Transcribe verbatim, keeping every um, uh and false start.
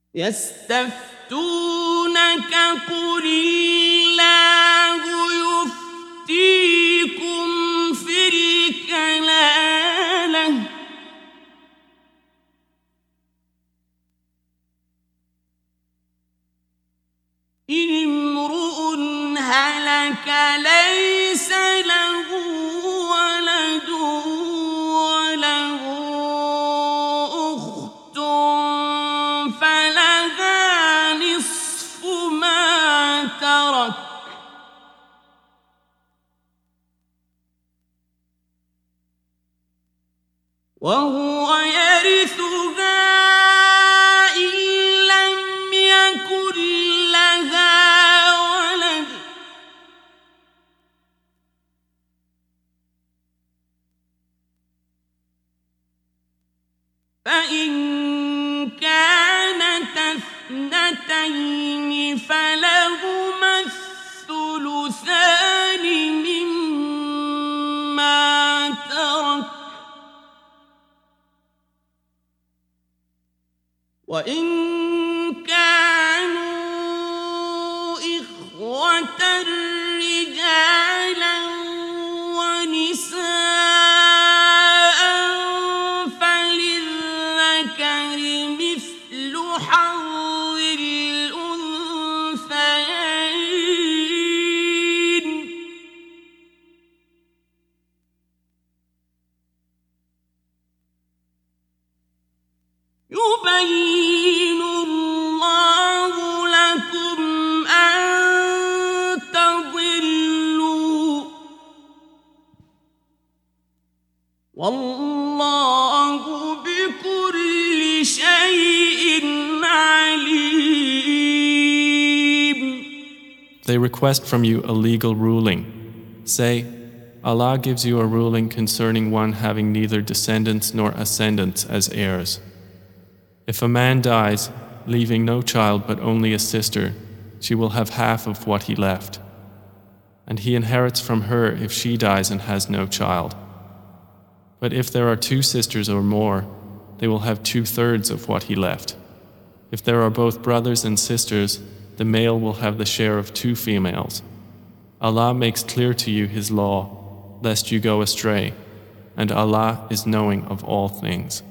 يستفتونك قل الله يفتيكم في الكلالة إن امرؤ هلك ليس له ولد وله أخت فلها نصف ما ترك وهو يرثها إن لم يكن لها ولد فإن كانت اثنتين فلهما الثلثان مما ترك وإن كانوا إخوة رجالا ونساء فللذكر مثل حظ الأنثيين يبين الله لكم أن تضلوا والله بكل شيء عليم. They request from you a legal ruling. Say, Allah gives you a ruling concerning one having neither descendants nor ascendants as heirs. If a man dies, leaving no child but only a sister, she will have half of what he left. And he inherits from her if she dies and has no child. But if there are two sisters or more, they will have two-thirds of what he left. If there are both brothers and sisters, the male will have the share of two females. Allah makes clear to you His law, lest you go astray, and Allah is knowing of all things.